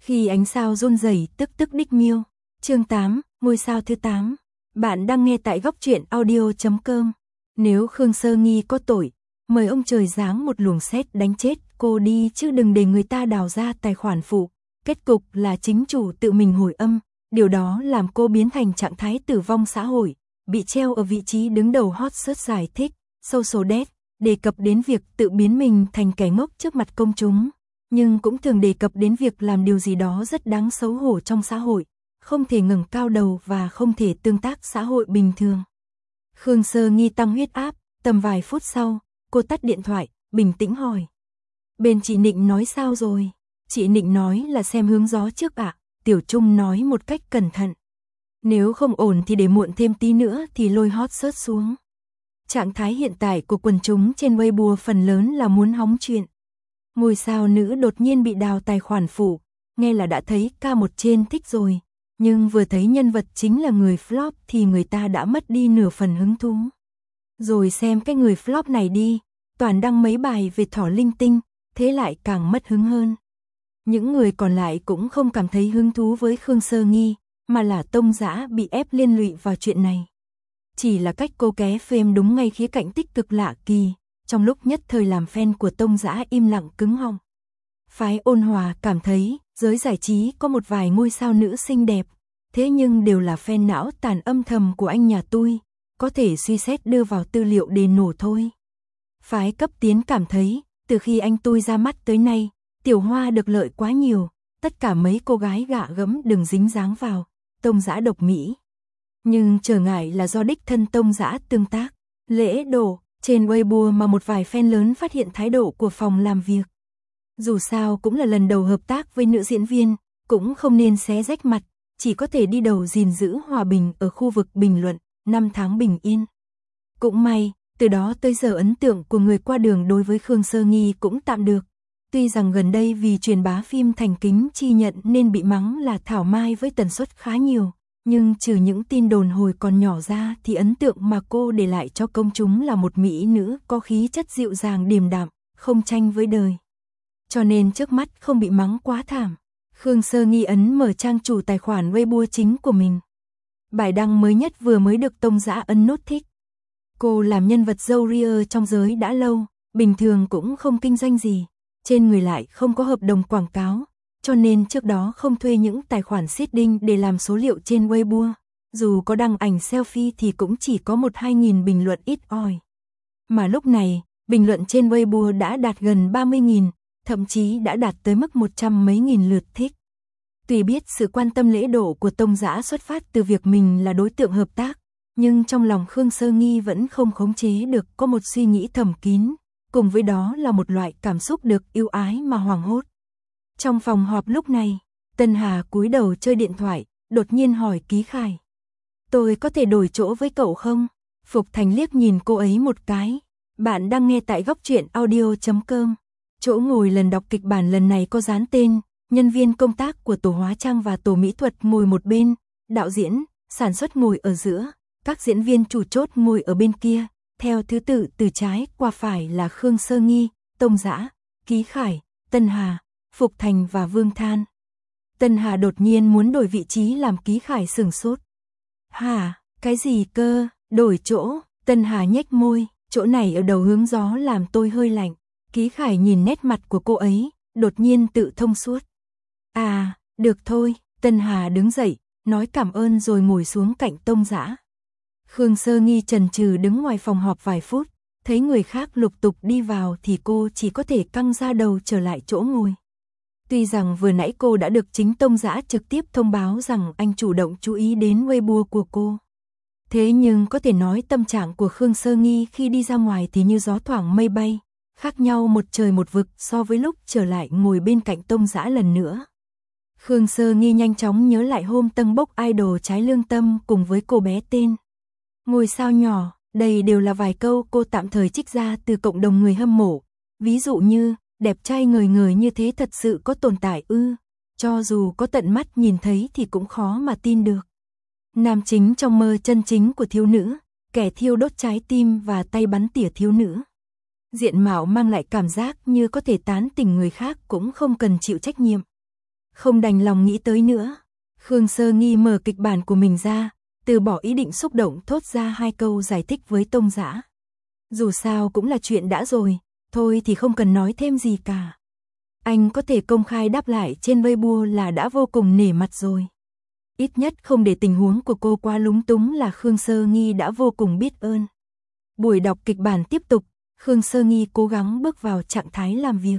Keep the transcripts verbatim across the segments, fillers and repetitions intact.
Khi ánh sao run rẩy tức tức đích miêu. Chương tám, ngôi sao thứ tám. Bạn đang nghe tại góc truyện audio chấm com. Nếu Khương Sơ Nghi có tội, mời ông trời giáng một luồng sét đánh chết cô đi chứ đừng để người ta đào ra tài khoản phụ. Kết cục là chính chủ tự mình hồi âm, điều đó làm cô biến thành trạng thái tử vong xã hội, bị treo ở vị trí đứng đầu hot search giải thích, social death, đề cập đến việc tự biến mình thành kẻ ngốc trước mặt công chúng, nhưng cũng thường đề cập đến việc làm điều gì đó rất đáng xấu hổ trong xã hội, không thể ngẩng cao đầu và không thể tương tác xã hội bình thường. Khương Sơ Nghi tăng huyết áp, tầm vài phút sau, cô tắt điện thoại, bình tĩnh hỏi. Bên chị Nịnh nói sao rồi? Chị Nịnh nói là xem hướng gió trước ạ, Tiểu Trung nói một cách cẩn thận. Nếu không ổn thì để muộn thêm tí nữa thì lôi hot search xuống. Trạng thái hiện tại của quần chúng trên Weibo phần lớn là muốn hóng chuyện. Ngôi sao nữ đột nhiên bị đào tài khoản phụ, nghe là đã thấy ca một trên thích rồi, nhưng vừa thấy nhân vật chính là người flop thì người ta đã mất đi nửa phần hứng thú. Rồi xem cái người flop này đi, toàn đăng mấy bài về thỏ linh tinh, thế lại càng mất hứng hơn. Những người còn lại cũng không cảm thấy hứng thú với Khương Sơ Nghi, mà là Tông Dã bị ép liên lụy vào chuyện này. Chỉ là cách cô ké phêm đúng ngay khía cạnh tích cực lạ kỳ, trong lúc nhất thời làm fan của Tông Dã im lặng cứng họng. Phái Ôn Hòa cảm thấy, giới giải trí có một vài ngôi sao nữ xinh đẹp, thế nhưng đều là fan não tàn âm thầm của anh nhà tôi, có thể suy xét đưa vào tư liệu để nổ thôi. Phái Cấp Tiến cảm thấy, từ khi anh tôi ra mắt tới nay, Tiểu Hoa được lợi quá nhiều, tất cả mấy cô gái gạ gẫm đừng dính dáng vào, Tông Dã độc mỹ. Nhưng trở ngại là do đích thân Tông Dã tương tác, lễ đổ, trên Weibo mà một vài fan lớn phát hiện thái độ của phòng làm việc. Dù sao cũng là lần đầu hợp tác với nữ diễn viên, cũng không nên xé rách mặt, chỉ có thể đi đầu gìn giữ hòa bình ở khu vực bình luận, năm tháng bình yên. Cũng may, từ đó tới giờ ấn tượng của người qua đường đối với Khương Sơ Nghi cũng tạm được. Tuy rằng gần đây vì truyền bá phim Thành Kính Chi Nhận nên bị mắng là thảo mai với tần suất khá nhiều, nhưng trừ những tin đồn hồi còn nhỏ ra thì ấn tượng mà cô để lại cho công chúng là một mỹ nữ có khí chất dịu dàng điềm đạm, không tranh với đời. Cho nên trước mắt không bị mắng quá thảm, Khương Sơ Nghi ấn mở trang chủ tài khoản Weibo chính của mình. Bài đăng mới nhất vừa mới được Tông Dã ấn nút thích. Cô làm nhân vật dâu ria trong giới đã lâu, bình thường cũng không kinh doanh gì, trên người lại không có hợp đồng quảng cáo, cho nên trước đó không thuê những tài khoản seeding để làm số liệu trên Weibo. Dù có đăng ảnh selfie thì cũng chỉ có một hai nghìn bình luận ít ỏi. Mà lúc này, bình luận trên Weibo đã đạt gần ba mươi nghìn, thậm chí đã đạt tới mức một trăm mấy nghìn lượt thích. Tuy biết sự quan tâm lễ độ của Tông Dã xuất phát từ việc mình là đối tượng hợp tác, nhưng trong lòng Khương Sơ Nghi vẫn không khống chế được có một suy nghĩ thầm kín, cùng với đó là một loại cảm xúc được yêu ái mà hoảng hốt. Trong phòng họp lúc này, Tân Hà cúi đầu chơi điện thoại, đột nhiên hỏi Ký Khải. Tôi có thể đổi chỗ với cậu không? Phục Thành liếc nhìn cô ấy một cái. Bạn đang nghe tại góc truyện audio chấm com. Chỗ ngồi lần đọc kịch bản lần này có dán tên, nhân viên công tác của tổ hóa trang và tổ mỹ thuật ngồi một bên, đạo diễn, sản xuất ngồi ở giữa, các diễn viên chủ chốt ngồi ở bên kia, theo thứ tự từ trái qua phải là Khương Sơ Nghi, Tông Dã, Ký Khải, Tân Hà, Phục Thành và Vương Than. Tân Hà đột nhiên muốn đổi vị trí làm Ký Khải sửng sốt. Hả, cái gì cơ, đổi chỗ? Tân Hà nhếch môi, chỗ này ở đầu hướng gió làm tôi hơi lạnh. Ký Khải nhìn nét mặt của cô ấy, đột nhiên tự thông suốt. À, được thôi, Tân Hà đứng dậy, nói cảm ơn rồi ngồi xuống cạnh Tông Dã. Khương Sơ Nghi chần chừ đứng ngoài phòng họp vài phút, thấy người khác lục tục đi vào thì cô chỉ có thể căng ra đầu trở lại chỗ ngồi. Tuy rằng vừa nãy cô đã được chính Tông Dã trực tiếp thông báo rằng anh chủ động chú ý đến Weibo của cô. Thế nhưng có thể nói tâm trạng của Khương Sơ Nghi khi đi ra ngoài thì như gió thoảng mây bay, khác nhau một trời một vực so với lúc trở lại ngồi bên cạnh Tông Dã lần nữa. Khương Sơ Nghi nhanh chóng nhớ lại hôm Tân Bốc idol trái lương tâm cùng với cô bé tên Ngôi sao nhỏ, đây đều là vài câu cô tạm thời trích ra từ cộng đồng người hâm mộ. Ví dụ như, đẹp trai ngời ngời như thế thật sự có tồn tại ư, cho dù có tận mắt nhìn thấy thì cũng khó mà tin được. Nam chính trong mơ chân chính của thiếu nữ, kẻ thiêu đốt trái tim và tay bắn tỉa thiếu nữ. Diện mạo mang lại cảm giác như có thể tán tỉnh người khác cũng không cần chịu trách nhiệm. Không đành lòng nghĩ tới nữa. Khương Sơ Nghi mở kịch bản của mình ra, từ bỏ ý định xúc động thốt ra hai câu giải thích với Tông Dã. Dù sao cũng là chuyện đã rồi, thôi thì không cần nói thêm gì cả. Anh có thể công khai đáp lại trên Weibo là đã vô cùng nể mặt rồi. Ít nhất không để tình huống của cô quá lúng túng là Khương Sơ Nghi đã vô cùng biết ơn. Buổi đọc kịch bản tiếp tục, Khương Sơ Nghi cố gắng bước vào trạng thái làm việc.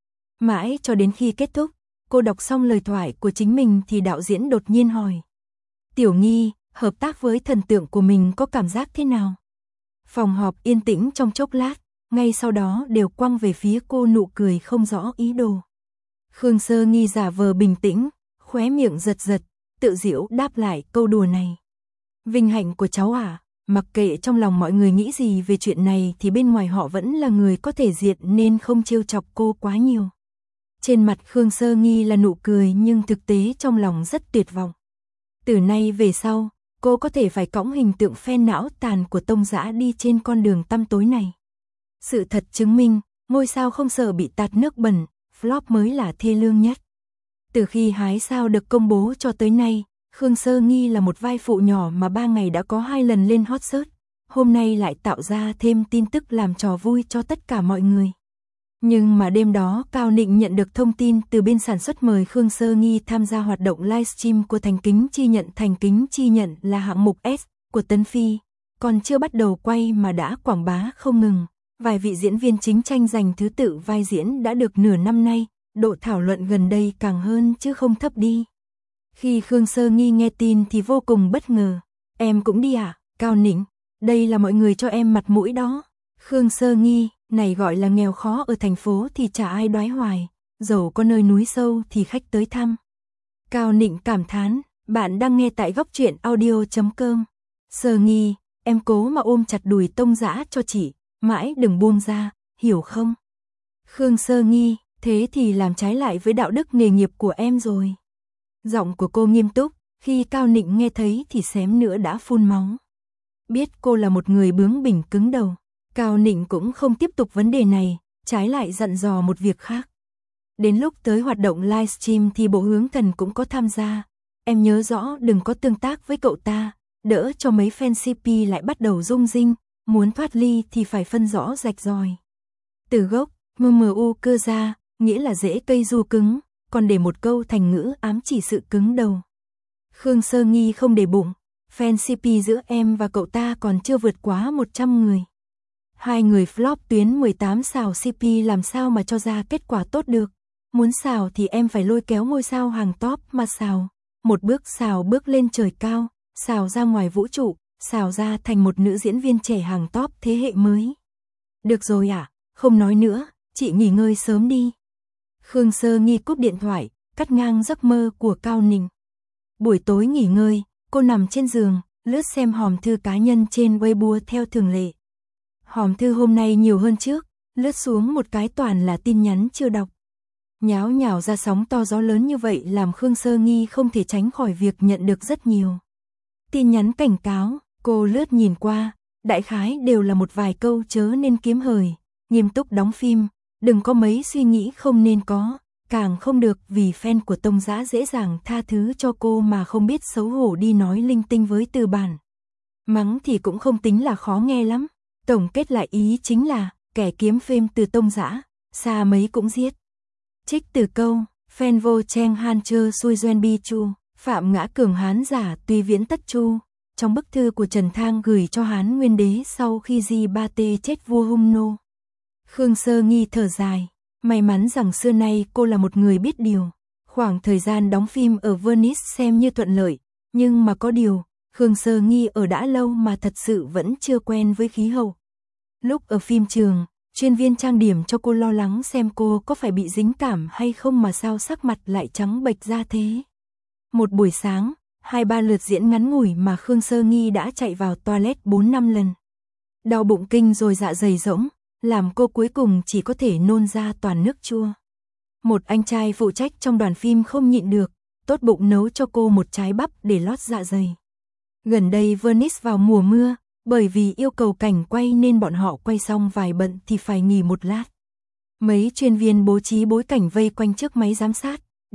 Mãi cho đến khi kết thúc, cô đọc xong lời thoại của chính mình thì đạo diễn đột nhiên hỏi. Tiểu Nghi, hợp tác với thần tượng của mình có cảm giác thế nào? Phòng họp yên tĩnh trong chốc lát, ngay sau đó đều quăng về phía cô nụ cười không rõ ý đồ. Khương Sơ Nghi giả vờ bình tĩnh, khóe miệng giật giật, tự giễu đáp lại câu đùa này. Vinh hạnh của cháu à, mặc kệ trong lòng mọi người nghĩ gì về chuyện này thì bên ngoài họ vẫn là người có thể diện nên không trêu chọc cô quá nhiều. Trên mặt Khương Sơ Nghi là nụ cười nhưng thực tế trong lòng rất tuyệt vọng. Từ nay về sau, cô có thể phải cõng hình tượng fan não tàn của Tông Dã đi trên con đường tăm tối này. Sự thật chứng minh, ngôi sao không sợ bị tạt nước bẩn, flop mới là thê lương nhất. Từ khi hái sao được công bố cho tới nay, Khương Sơ Nghi là một vai phụ nhỏ mà ba ngày đã có hai lần lên hot search, hôm nay lại tạo ra thêm tin tức làm trò vui cho tất cả mọi người. Nhưng mà đêm đó Cao Nịnh nhận được thông tin từ bên sản xuất mời Khương Sơ Nghi tham gia hoạt động livestream của Thành Kính Chi Nhận. Thành Kính Chi Nhận là hạng mục S của Tấn Phi, còn chưa bắt đầu quay mà đã quảng bá không ngừng. Vài vị diễn viên chính tranh giành thứ tự vai diễn đã được nửa năm nay, độ thảo luận gần đây càng hơn chứ không thấp đi. Khi Khương Sơ Nghi nghe tin thì vô cùng bất ngờ. Em cũng đi à, Cao Nịnh? Đây là mọi người cho em mặt mũi đó. Khương Sơ Nghi, này gọi là nghèo khó ở thành phố thì chả ai đoái hoài, dẫu có nơi núi sâu thì khách tới thăm. Cao Nịnh cảm thán, bạn đang nghe tại góc truyện audio chấm com. Sơ Nghi, em cố mà ôm chặt đùi Tông Dã cho chị, mãi đừng buông ra, hiểu không? Khương Sơ Nghi, thế thì làm trái lại với đạo đức nghề nghiệp của em rồi. Giọng của cô nghiêm túc, khi Cao Nịnh nghe thấy thì xém nữa đã phun máu. Biết cô là một người bướng bỉnh cứng đầu, Cao Nịnh cũng không tiếp tục vấn đề này, trái lại dặn dò một việc khác. Đến lúc tới hoạt động livestream thì Bộ Hướng Thần cũng có tham gia. Em nhớ rõ đừng có tương tác với cậu ta, đỡ cho mấy fan xê pê lại bắt đầu rung rinh, muốn thoát ly thì phải phân rõ rạch ròi. Từ gốc, M M U cơ ra, nghĩa là rễ cây ru cứng, còn để một câu thành ngữ ám chỉ sự cứng đầu. Khương Sơ Nghi không để bụng, fan xê pê giữa em và cậu ta còn chưa vượt quá một trăm người. Hai người flop tuyến mười tám xào xê pê làm sao mà cho ra kết quả tốt được. Muốn xào thì em phải lôi kéo ngôi sao hàng top mà xào. Một bước xào bước lên trời cao, xào ra ngoài vũ trụ, xào ra thành một nữ diễn viên trẻ hàng top thế hệ mới. Được rồi ạ, à, không nói nữa, chị nghỉ ngơi sớm đi. Khương Sơ Nghi cúp điện thoại, cắt ngang giấc mơ của Cao Nịnh. Buổi tối nghỉ ngơi, cô nằm trên giường, lướt xem hòm thư cá nhân trên Weibo theo thường lệ. Hòm thư hôm nay nhiều hơn trước, lướt xuống một cái toàn là tin nhắn chưa đọc. Nháo nhào ra sóng to gió lớn như vậy làm Khương Sơ Nghi không thể tránh khỏi việc nhận được rất nhiều tin nhắn cảnh cáo. Cô lướt nhìn qua, đại khái đều là một vài câu chớ nên kiếm hời, nghiêm túc đóng phim, đừng có mấy suy nghĩ không nên có, càng không được vì fan của Tông Dã dễ dàng tha thứ cho cô mà không biết xấu hổ đi nói linh tinh với Từ Bản. Mắng thì cũng không tính là khó nghe lắm, tổng kết lại ý chính là kẻ kiếm phim từ Tông Dã, xa mấy cũng giết. Trích từ câu, fan vô chen han chơ xui doen bi chu, phạm ngã cường hán giả tùy viễn tất chu. Trong bức thư của Trần Thang gửi cho Hán Nguyên Đế sau khi Di Ba Tê chết vua Hung Nô. Khương Sơ Nghi thở dài, may mắn rằng xưa nay cô là một người biết điều. Khoảng thời gian đóng phim ở Venice xem như thuận lợi, nhưng mà có điều, Khương Sơ Nghi ở đã lâu mà thật sự vẫn chưa quen với khí hậu. Lúc ở phim trường, chuyên viên trang điểm cho cô lo lắng xem cô có phải bị dính cảm hay không mà sao sắc mặt lại trắng bệch ra thế. Một buổi sáng, hai ba lượt diễn ngắn ngủi mà Khương Sơ Nghi đã chạy vào toilet bốn năm lần. Đau bụng kinh rồi dạ dày rỗng, làm cô cuối cùng chỉ có thể nôn ra toàn nước chua. Một anh trai phụ trách trong đoàn phim không nhịn được, tốt bụng nấu cho cô một trái bắp để lót dạ dày. Gần đây Venice vào mùa mưa, bởi vì yêu cầu cảnh quay nên bọn họ quay xong vài bận thì phải nghỉ một lát. Mấy chuyên viên bố trí bối cảnh vây quanh chiếc máy giám sát,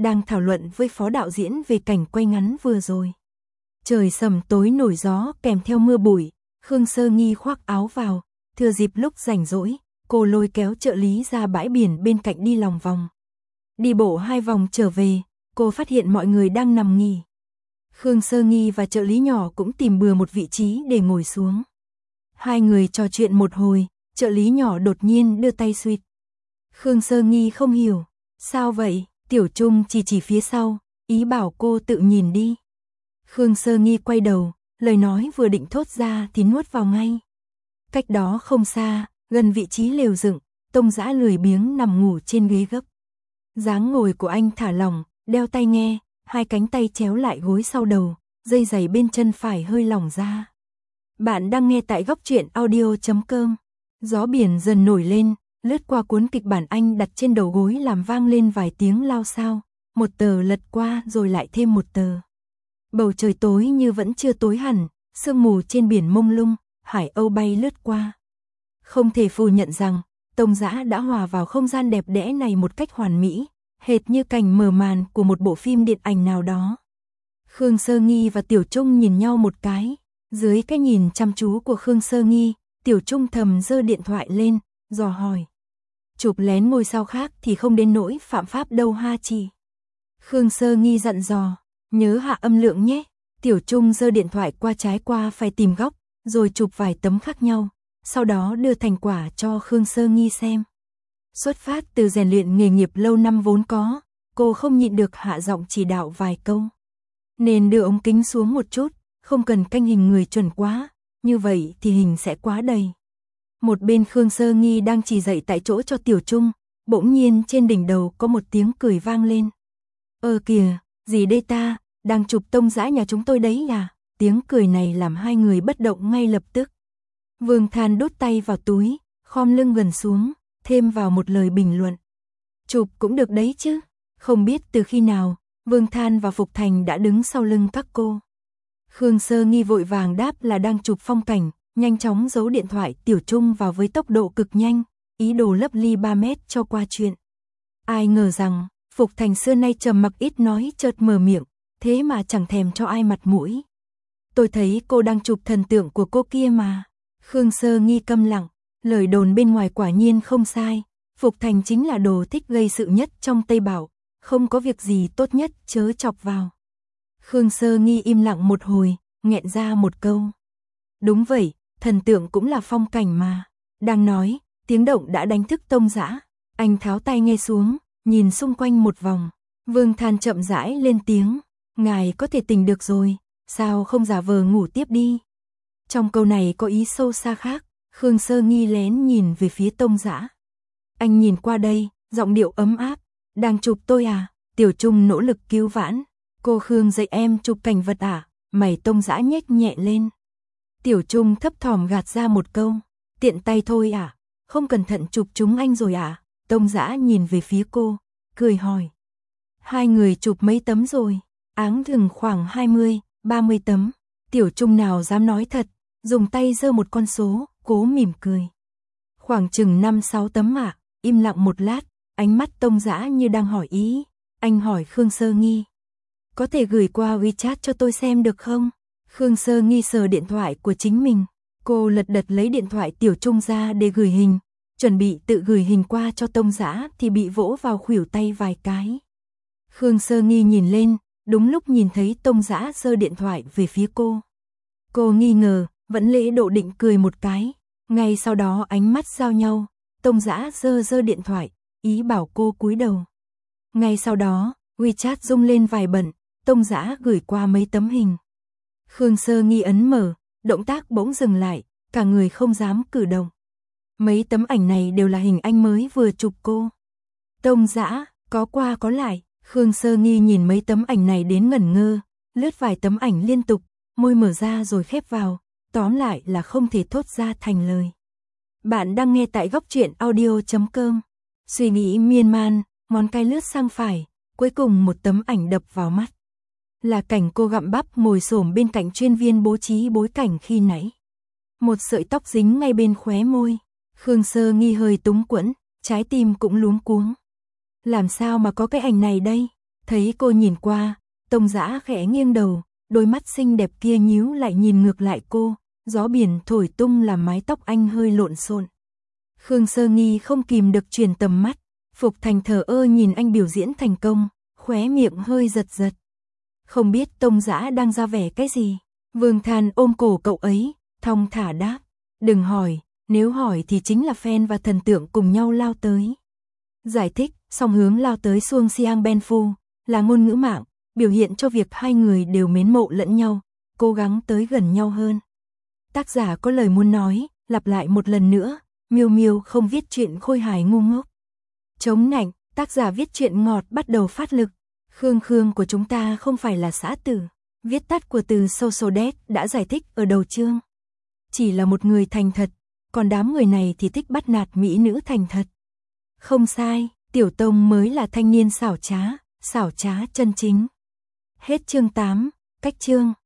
đang thảo luận với phó đạo diễn về cảnh quay ngắn vừa rồi. Trời sầm tối nổi gió kèm theo mưa bụi, Khương Sơ Nghi khoác áo vào, thừa dịp lúc rảnh rỗi, cô lôi kéo trợ lý ra bãi biển bên cạnh đi lòng vòng. Đi bộ hai vòng trở về, cô phát hiện mọi người đang nằm nghỉ. Khương Sơ Nghi và trợ lý nhỏ cũng tìm bừa một vị trí để ngồi xuống. Hai người trò chuyện một hồi, trợ lý nhỏ đột nhiên đưa tay suýt. Khương Sơ Nghi không hiểu, sao vậy? Tiểu Trung chỉ chỉ phía sau, ý bảo cô tự nhìn đi. Khương Sơ Nghi quay đầu, lời nói vừa định thốt ra thì nuốt vào ngay. Cách đó không xa, gần vị trí lều dựng, Tông Dã lười biếng nằm ngủ trên ghế gấp. Dáng ngồi của anh thả lỏng, đeo tai nghe, hai cánh tay chéo lại gối sau đầu, dây giày bên chân phải hơi lỏng ra. Bạn đang nghe tại góc truyện audio chấm com. Gió biển dần nổi lên, lướt qua cuốn kịch bản anh đặt trên đầu gối làm vang lên vài tiếng lao xao, một tờ lật qua rồi lại thêm một tờ. Bầu trời tối như vẫn chưa tối hẳn, sương mù trên biển mông lung, hải âu bay lướt qua. Không thể phủ nhận rằng, Tông Dã đã hòa vào không gian đẹp đẽ này một cách hoàn mỹ, hệt như cảnh mở màn của một bộ phim điện ảnh nào đó. Khương Sơ Nghi và Tiểu Trung nhìn nhau một cái, dưới cái nhìn chăm chú của Khương Sơ Nghi, Tiểu Trung thầm giơ điện thoại lên, dò hỏi. Chụp lén ngôi sao khác thì không đến nỗi phạm pháp đâu ha chị. Khương Sơ Nghi dặn dò, nhớ hạ âm lượng nhé. Tiểu Trung giơ điện thoại qua trái qua phải tìm góc, rồi chụp vài tấm khác nhau, sau đó đưa thành quả cho Khương Sơ Nghi xem. Xuất phát từ rèn luyện nghề nghiệp lâu năm vốn có, cô không nhịn được hạ giọng chỉ đạo vài câu. Nên đưa ống kính xuống một chút, không cần canh hình người chuẩn quá, như vậy thì hình sẽ quá đầy. Một bên Khương Sơ Nghi đang chỉ dạy tại chỗ cho Tiểu Trung, bỗng nhiên trên đỉnh đầu có một tiếng cười vang lên. Ơ kìa, gì đây ta, đang chụp Tông Dã nhà chúng tôi đấy à? Tiếng cười này làm hai người bất động ngay lập tức. Vương Than đút tay vào túi, khom lưng gần xuống, thêm vào một lời bình luận. Chụp cũng được đấy chứ. Không biết từ khi nào, Vương Than và Phục Thành đã đứng sau lưng các cô. Khương Sơ Nghi vội vàng đáp là đang chụp phong cảnh, nhanh chóng giấu điện thoại Tiểu Trung vào với tốc độ cực nhanh, ý đồ lấp ly ba mét cho qua chuyện. Ai ngờ rằng, Phục Thành xưa nay trầm mặc ít nói chợt mở miệng, thế mà chẳng thèm cho ai mặt mũi. Tôi thấy cô đang chụp thần tượng của cô kia mà. Khương Sơ Nghi câm lặng, lời đồn bên ngoài quả nhiên không sai, Phục Thành chính là đồ thích gây sự nhất trong Tây Bảo, không có việc gì tốt nhất chớ chọc vào. Khương Sơ Nghi im lặng một hồi, nghẹn ra một câu. Đúng vậy, thần tượng cũng là phong cảnh mà. Đang nói, tiếng động đã đánh thức Tông Dã. Anh tháo tay nghe xuống, nhìn xung quanh một vòng. Vương Than chậm rãi lên tiếng. Ngài có thể tỉnh được rồi, sao không giả vờ ngủ tiếp đi. Trong câu này có ý sâu xa khác, Khương Sơ Nghi lén nhìn về phía Tông Dã. Anh nhìn qua đây, giọng điệu ấm áp. Đang chụp tôi à? Tiểu Trung nỗ lực cứu vãn. Cô Khương dạy em chụp cảnh vật à? Mày Tông Dã nhếch nhẹ lên. Tiểu Trung thấp thỏm gạt ra một câu. Tiện tay thôi à? Không cẩn thận chụp chúng anh rồi à? Tông Dã nhìn về phía cô, cười hỏi. Hai người chụp mấy tấm rồi? Áng chừng khoảng hai mươi, ba mươi tấm. Tiểu Trung nào dám nói thật, dùng tay giơ một con số, cố mỉm cười. Khoảng chừng năm sáu tấm ạ. À? Im lặng một lát, ánh mắt Tông Dã như đang hỏi ý. Anh hỏi Khương Sơ Nghi. Có thể gửi qua WeChat cho tôi xem được không? Khương Sơ Nghi sờ điện thoại của chính mình. Cô lật đật lấy điện thoại Tiểu Trung ra để gửi hình. Chuẩn bị tự gửi hình qua cho Tông Dã thì bị vỗ vào khuỷu tay vài cái. Khương Sơ Nghi nhìn lên, đúng lúc nhìn thấy Tông Dã giơ điện thoại về phía cô. Cô nghi ngờ, vẫn lễ độ định cười một cái. Ngay sau đó ánh mắt giao nhau, Tông Dã giơ giơ điện thoại, ý bảo cô cúi đầu. Ngay sau đó, WeChat rung lên vài bận, Tông Dã gửi qua mấy tấm hình. Khương Sơ Nghi ấn mở, động tác bỗng dừng lại, cả người không dám cử động. Mấy tấm ảnh này đều là hình anh mới vừa chụp cô. Tông Dã, có qua có lại, Khương Sơ Nghi nhìn mấy tấm ảnh này đến ngẩn ngơ, lướt vài tấm ảnh liên tục, môi mở ra rồi khép vào, tóm lại là không thể thốt ra thành lời. Bạn đang nghe tại góc truyện audio chấm com. Suy nghĩ miên man, ngón tay lướt sang phải, cuối cùng một tấm ảnh đập vào mắt. Là cảnh cô gặm bắp ngồi xổm bên cạnh chuyên viên bố trí bối cảnh khi nãy. Một sợi tóc dính ngay bên khóe môi. Khương Sơ Nghi hơi túng quẫn, trái tim cũng luống cuống. Làm sao mà có cái ảnh này đây? Thấy cô nhìn qua, Tông Dã khẽ nghiêng đầu, đôi mắt xinh đẹp kia nhíu lại nhìn ngược lại cô, gió biển thổi tung làm mái tóc anh hơi lộn xộn. Khương Sơ Nghi không kìm được chuyển tầm mắt, Phục Thành thờ ơ nhìn anh biểu diễn thành công, khóe miệng hơi giật giật. Không biết Tông Dã đang ra vẻ cái gì. Vương Than ôm cổ cậu ấy, thong thả đáp, đừng hỏi, nếu hỏi thì chính là fan và thần tượng cùng nhau lao tới. Giải thích, song hướng lao tới Suông Siang Ben Phu, là ngôn ngữ mạng, biểu hiện cho việc hai người đều mến mộ lẫn nhau, cố gắng tới gần nhau hơn. Tác giả có lời muốn nói, lặp lại một lần nữa, Miêu Miêu không viết truyện khôi hài ngu ngốc. Chống nạnh, tác giả viết truyện ngọt bắt đầu phát lực. Khương Khương của chúng ta không phải là xã tử, viết tắt của từ social death đã giải thích ở đầu chương. Chỉ là một người thành thật, còn đám người này thì thích bắt nạt mỹ nữ thành thật. Không sai, Tiểu Tông mới là thanh niên xảo trá, xảo trá chân chính. Hết chương tám, cách chương.